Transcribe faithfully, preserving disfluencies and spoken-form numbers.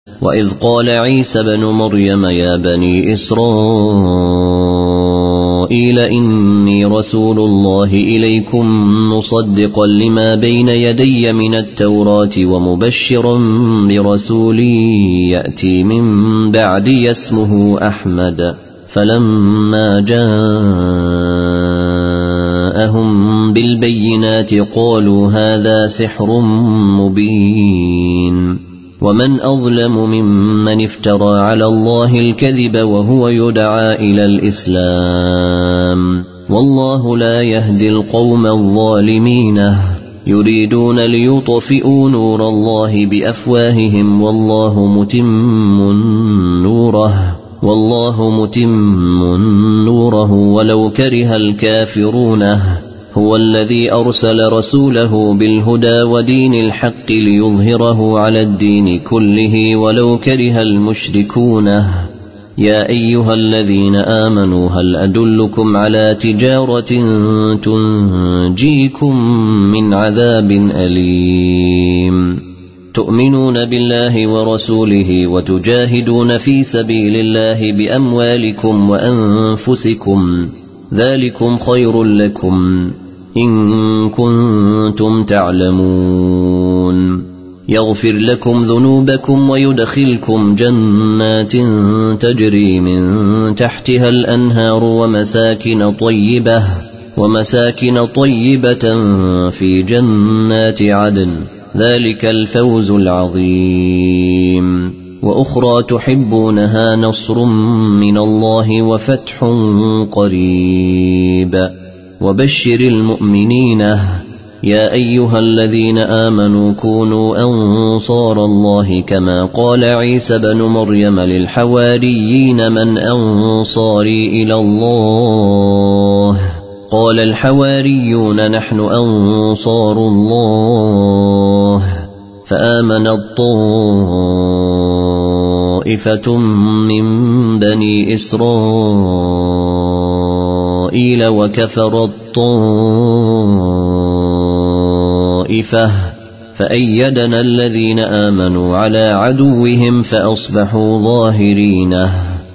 وإذ قال عيسى بن مريم يا بني إسرائيل إني رسول الله إليكم مصدقا لما بين يدي من التوراة ومبشرا برسول يأتي من بعدي اسمه أحمد فلما جاءهم بالبينات قالوا هذا سحر مبين ومن أظلم ممن افترى على الله الكذب وهو يدعى إلى الإسلام والله لا يهدي القوم الظالمين يريدون ليطفئوا نور الله بأفواههم والله متم نوره والله متم نوره ولو كره الكافرون هو الذي أرسل رسوله بالهدى ودين الحق ليظهره على الدين كله ولو كره المشركون يا أيها الذين آمنوا هل أدلكم على تجارة تنجيكم من عذاب أليم تؤمنون بالله ورسوله وتجاهدون في سبيل الله بأموالكم وأنفسكم ذلكم خير لكم إن كنتم تعلمون يغفر لكم ذنوبكم ويدخلكم جنات تجري من تحتها الأنهار ومساكن طيبة ومساكن طيبة في جنات عدن ذلك الفوز العظيم وأخرى تحبونها نصر من الله وفتح قريب وبشر المؤمنين يا أيها الذين آمنوا كونوا أنصار الله كما قال عيسى بن مريم للحواريين من أنصاري إلى الله قال الحواريون نحن أنصار الله فآمن الطائفة من بني إسرائيل وكفر الطائفة فأيدنا الذين آمنوا على عدوهم فأصبحوا ظاهرين